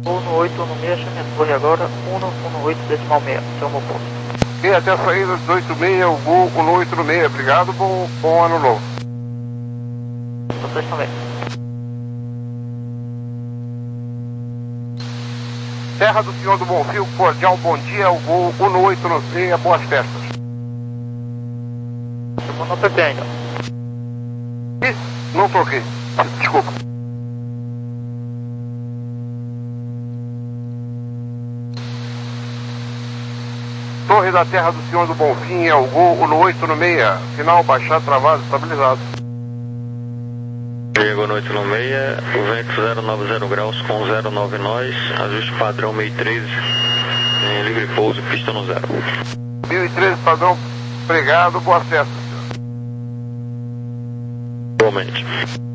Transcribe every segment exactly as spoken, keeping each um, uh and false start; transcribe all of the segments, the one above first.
um oito um seis, chame a torre agora, um um oito decimal seis, seu meu posto. E até a saída dos oito seis, o Gol um oito seis, obrigado, bom, bom ano novo. Vocês também. Terra do Senhor do Bonfim, cordial bom dia, o Gol um oito seis, boas festas. Eu não P P ainda. Ih, não troquei, desculpa. Torre da Terra do Senhor do Bonfim, é o Gol um oito seis, final baixado, travado, estabilizado. Diego noite no meia, o vento zero nove zero graus com zero nove nós, ajuste padrão mil e treze, em livre pouso, pista no zero. mil e treze padrão, obrigado, boa festa. Igualmente.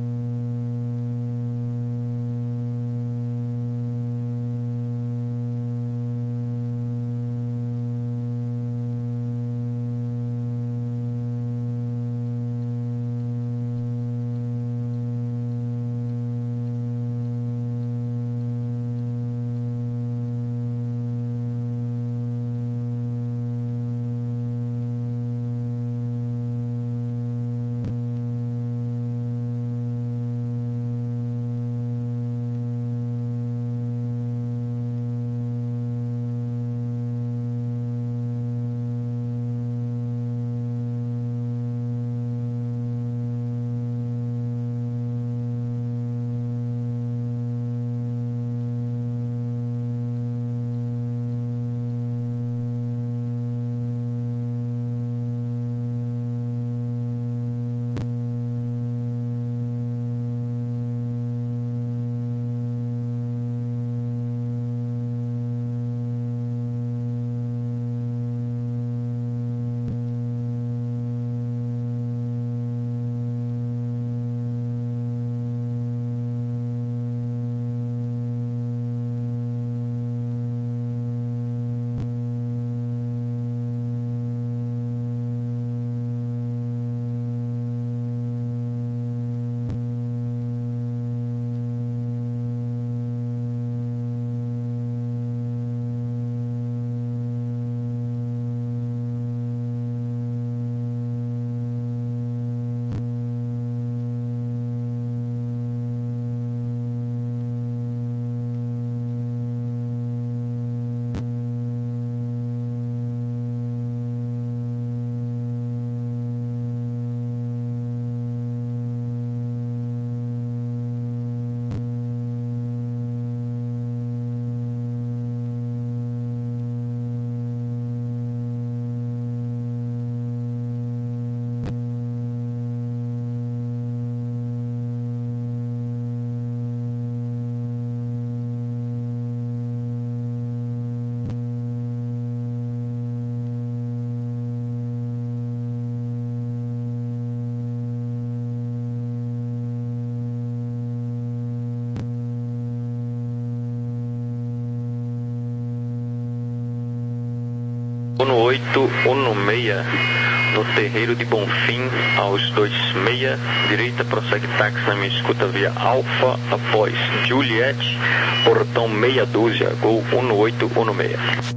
um oito um seis, no Terreiro de Bonfim, aos dois seis, direita, prossegue táxi na minha escuta via Alfa, após Juliette, portão meia dúzia, Gol um oito um seis.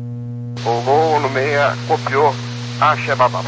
O Gol um seis copiou, acha babá.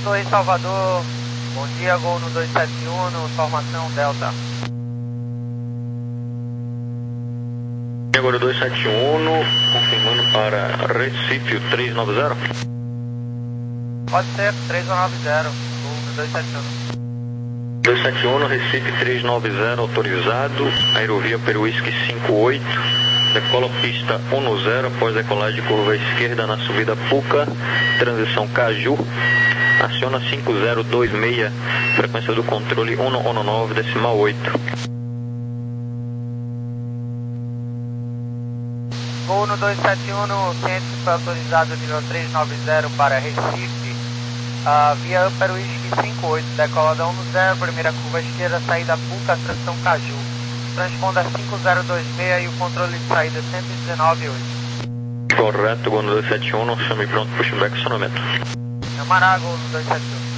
Torre Salvador, bom dia, Gol no dois sete um, formação Delta. Agora dois sete um, confirmando para Recife o três nove zero. Pode ser, três nove zero, Gol no dois sete um. dois sete um, Recife três nove zero, autorizado, aerovia Peruísque cinco oito, decola pista um zero, após decolagem de curva esquerda na subida Puca, transição Caju, aciona cinco zero dois seis, frequência do controle um um nove, decimal oito. Gol no dois sete um, cliente foi autorizado nível três nove zero para Recife, uh, via Peruísque cinco oito, decolada um zero, primeira curva esquerda, saída Puca, transição Caju. Transponda cinco zero dois seis e o controle de saída cento e dezenove oito. Correto, Gol no dois sete um, chame pronto, pushback, acionamento. Camará, Gol no dois sete um.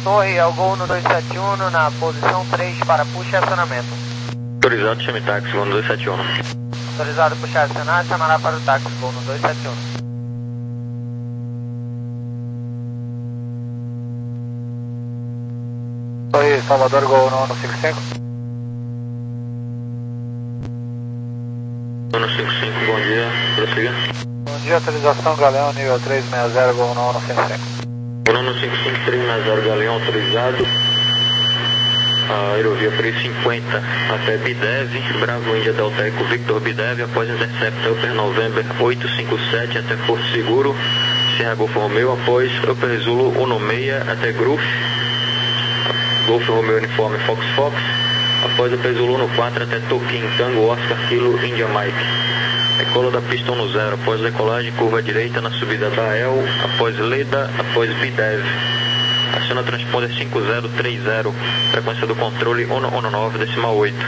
Torre, é o Gol no dois sete um na posição três para puxa e acionamento. Autorizado, chame táxi, Gol no dois sete um. Autorizado puxar e acionar, chamará para o táxi, Gol no dois sete um. Oi, Salvador, Gol no um cinco cinco. um cinco cinco, bom dia, prossiga. Bom dia, autorização Galeão, nível três seis zero, Gol no um cinco cinco. Gol no cinco cinco, três seis zero, Galeão, autorizado. A aerovia três cinquenta até Bidev, Bravo Índia Delta Eco Victor Bidev, após Intercept Upper November oito cinco sete até Porto Seguro, Sierra Golf Romeo, após Upper Zulu um seis até Gruf, Golf Romeo Uniforme Fox Fox, após Upper Zulu no quatro até Toquim, Tango Oscar Kilo India Mike. Decola da pista no zero, após decolagem, curva direita na subida da El, após Leda, após Bidev. Aciona transponder cinco zero três zero, frequência do controle um um nove, decimal oito.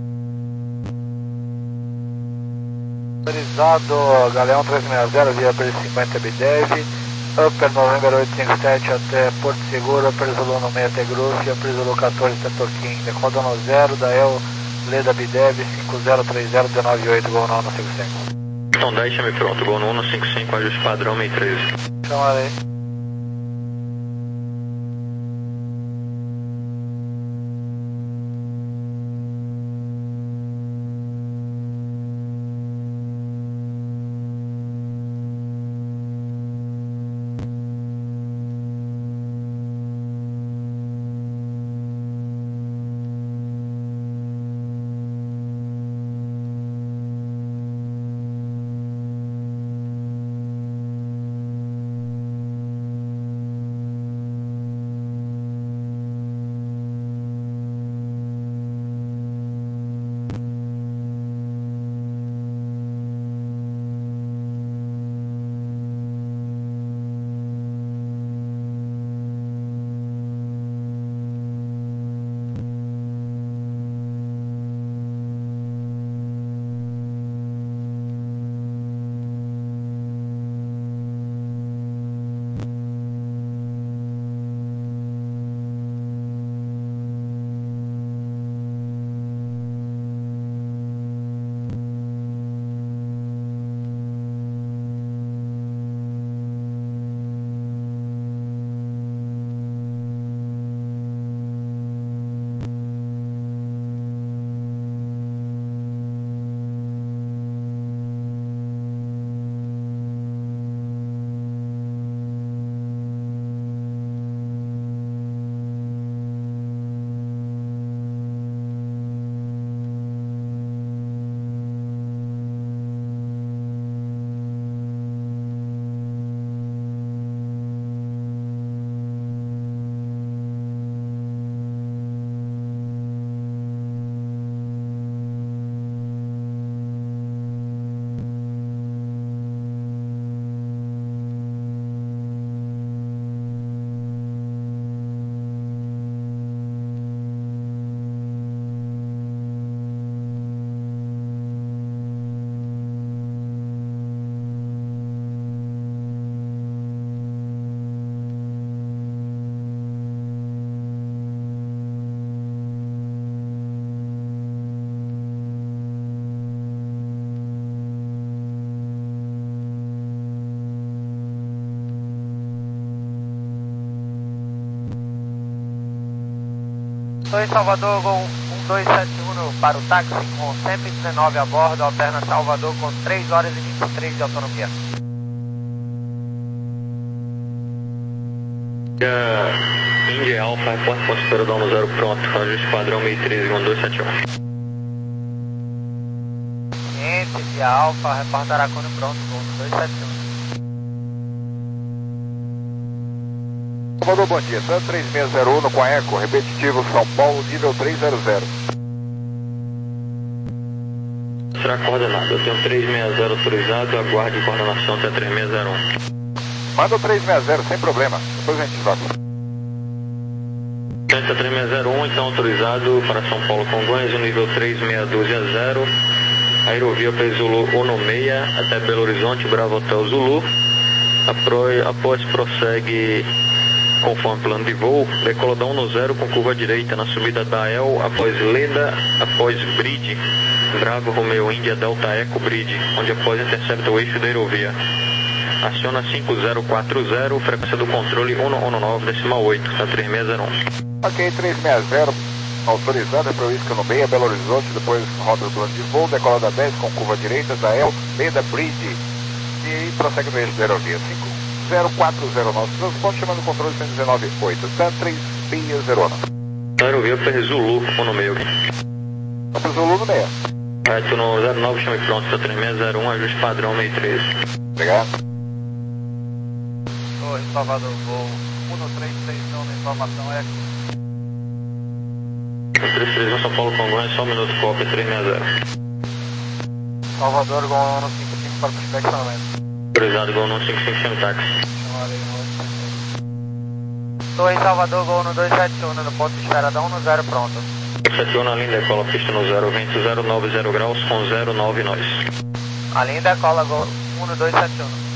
Autorizado Galeão três seis zero, via P cinquenta Bidev, Upper November oito cinco sete até Porto Seguro, Upper Zulu no meio até Gruf, Upper Zulu quatorze até Toquim, decola no zero, da El, Leda Bidev, cinco zero três zero, um nove oito, Gol no um cinco cinco. Então dez, chame pronto, Gol no um cinco cinco, ajuste padrão seis treze. Chamarei. dois Salvador, Gol um dois sete um para o táxi com cento e dezenove a bordo, alterna Salvador com três horas e vinte e três de autonomia. Uh, Índia Alfa, repórter ponto espera dono zero pronto, ajuste padrão seis treze, um dois sete um. Ciente, via Alfa, repórter Aracone pronto, Gol no dois sete um. Salvador, bom dia. Santos três seis zero um com a Eco, repetitivo São Paulo, nível três zero zero. Será coordenado. Eu tenho três seis zero autorizado, aguarde coordenação até três seis zero um. Manda o três seis zero, sem problema. Depois a gente vai. Ciência três seis zero um, então autorizado para São Paulo Congonhas, o nível três seis doze a zero. Aerovia para Zulu um seis até Belo Horizonte, Bravo Hotel Zulu. Apro, após prossegue conforme plano de voo, decola da um no zero com curva direita na subida da El, após Leda, após Bridge, Bravo Romeo Índia Delta Eco Bridge, onde após intercepta o eixo da aerovia. Aciona cinco zero quatro zero, frequência do controle um um nove decimal oito, está três seis zero um. Ok, três seis zero, autorizada para o isca no meio, Belo Horizonte, depois roda o plano de voo, decola da dez com curva direita da El, Leda Bridge, e prossegue no eixo da aerovia. cinco zero quatro zero, nosso transporte, chamando o controle cento e dezenove oito, está três seis zero um. Aerovia para Zulu, um no meio. Para Zulu no meio. Reto no zero nove, chame pronto, está três seis zero um, ajuste padrão seis três. Obrigado. Torre Salvador, voo um três três um, na informação é... três três um, São Paulo Congonhas, só um minuto, cópia três seis zero. Salvador, Gol um cinco cinco para o inspecionamento. Autorizado, Gol um cinco cinco, chame táxi. Torre Salvador, Gol um dois sete um, no ponto de espera da um no zero, pronto. sete um na linha, decola pista no zero, vento zero nove zero graus com zero nove nós. A linha decola Gol um dois sete um.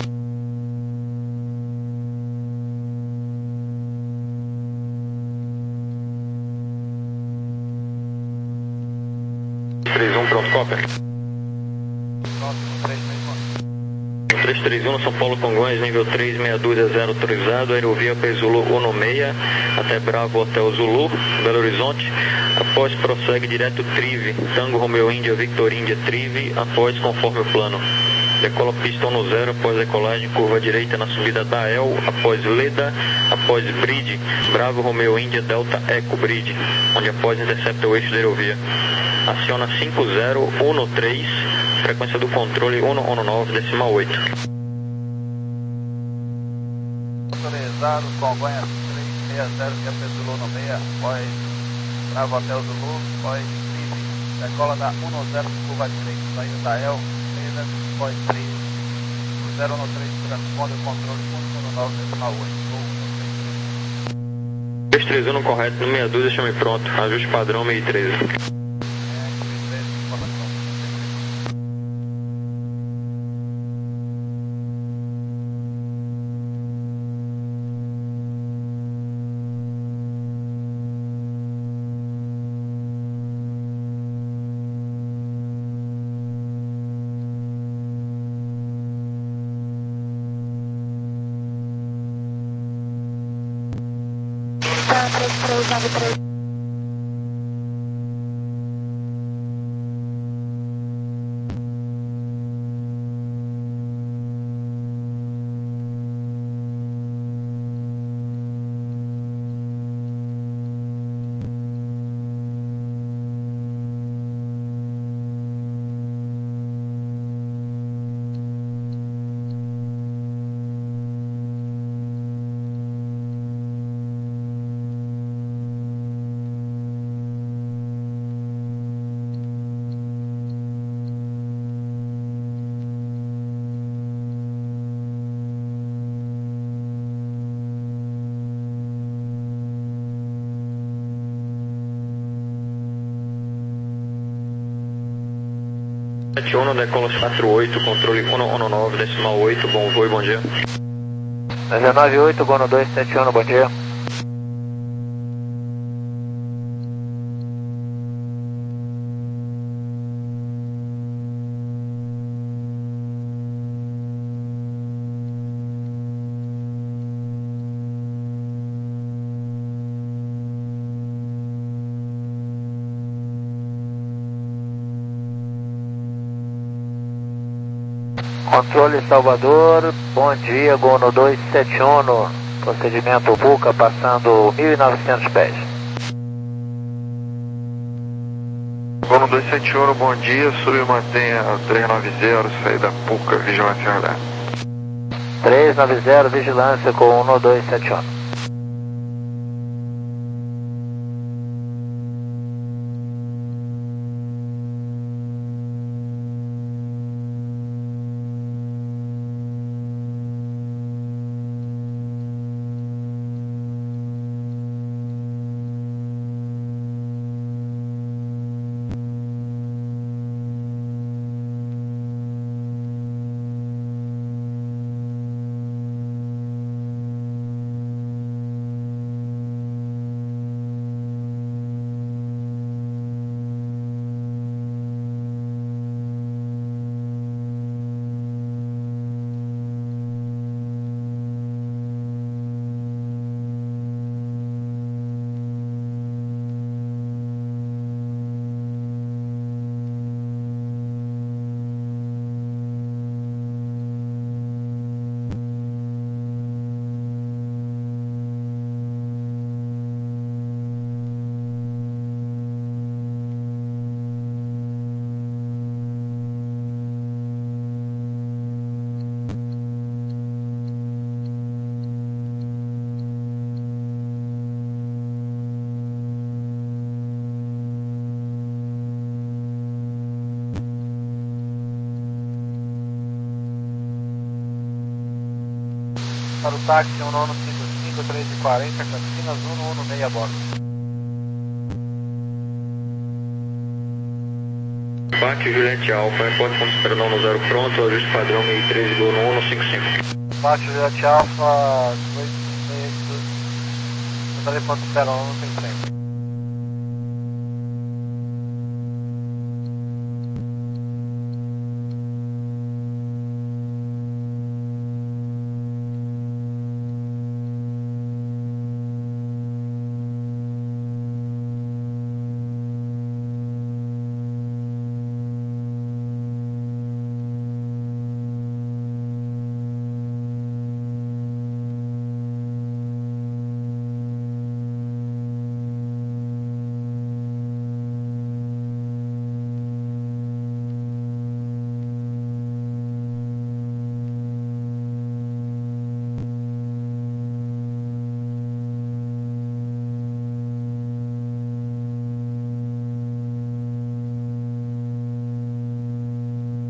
três um, pronto, cópia. Pronto, três três um. três três um, São Paulo Congonhas, nível três seis dois zero autorizado, aerovia para Zulu um no seis, até Bravo Hotel Zulu, Belo Horizonte, após prossegue direto Trive, Tango Romeo Índia, Victor Índia, Trive, após conforme o plano. Decola pista um no zero, após decolagem, curva direita na subida da El, após Leda, após Bridge, Bravo Romeo Índia, Delta Eco Bridge, onde após intercepta o eixo da aerovia. Aciona cinco zero um três, frequência do controle um um nove decimal oito. Autorizado, Congonhas três seis zero, que é Zulu no meio, após Bravo Hotel Zulu, após Trive, decola da um zero, curva direita, saindo da El, Leda, após Trive, zero um três, responde o controle um um nove decimal oito. três três um no correto, no meia dúzia, chame pronto, ajuste padrão seis três. três três nove três. sete um, decola quatro oito, controle um um nove decimal oito, bom voo e bom dia. dezenove oito, Gol dois sete um, bom dia. Controle Salvador, bom dia, Gol dois sete um, procedimento Buca, passando mil e novecentos pés. Gol dois sete um, bom dia, submantenha três nove zero, saída Puca, vigilância radar. três nove zero, vigilância com um dois sete um. para o táxi um nove cinco cinco, três e quarenta, Campinas, um um seis a bordo. Pátio Juliette Alfa, reporte ponto Supernova no zero pronto, ajuste padrão mil e treze do um um cinco cinco. Pátio Juliette Alfa, dois, seis, dois, ponto Supernova no cinco cinco.